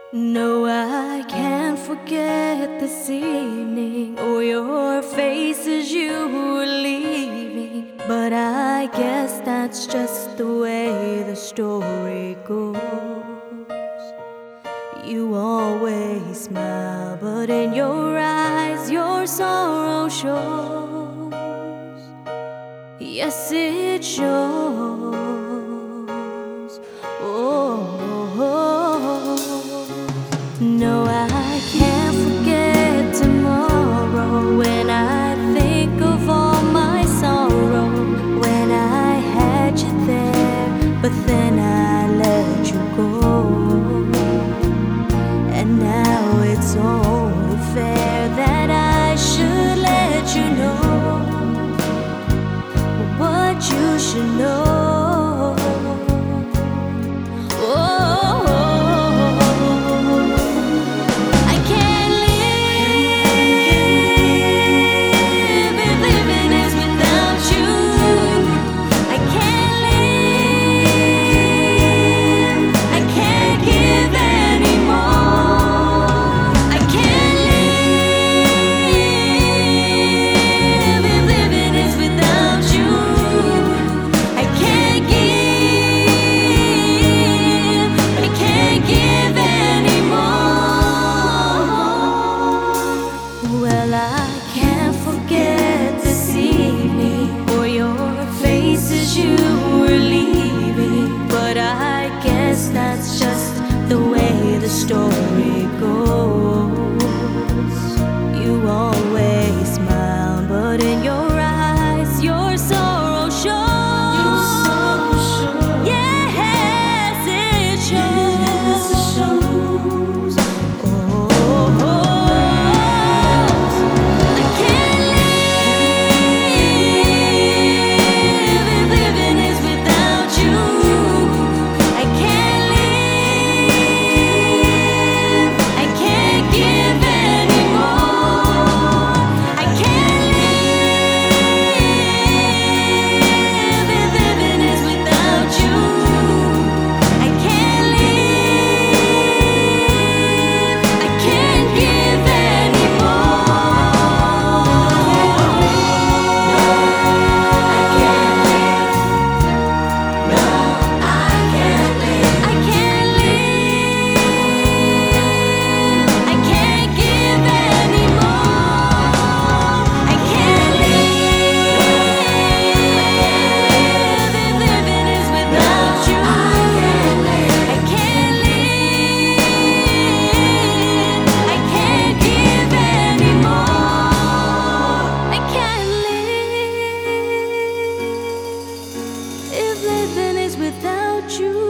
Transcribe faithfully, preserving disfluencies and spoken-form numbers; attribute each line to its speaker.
Speaker 1: No, I can't forget this evening or your face as you were leaving. But I guess that's just the way the story goes. You always smile, but in your eyes your sorrow shows. Yes, it shows. No, I can't forget tomorrow when I think of all my sorrow. When I had you there, but then I let you go. And now it's only fair that I should let you know what you should know. Well, I can't forget this evening or your face as you were leaving. But I guess that's just the way the story goes. You always smile, but in your eyes your sorrow shows. Yes, it shows. Without you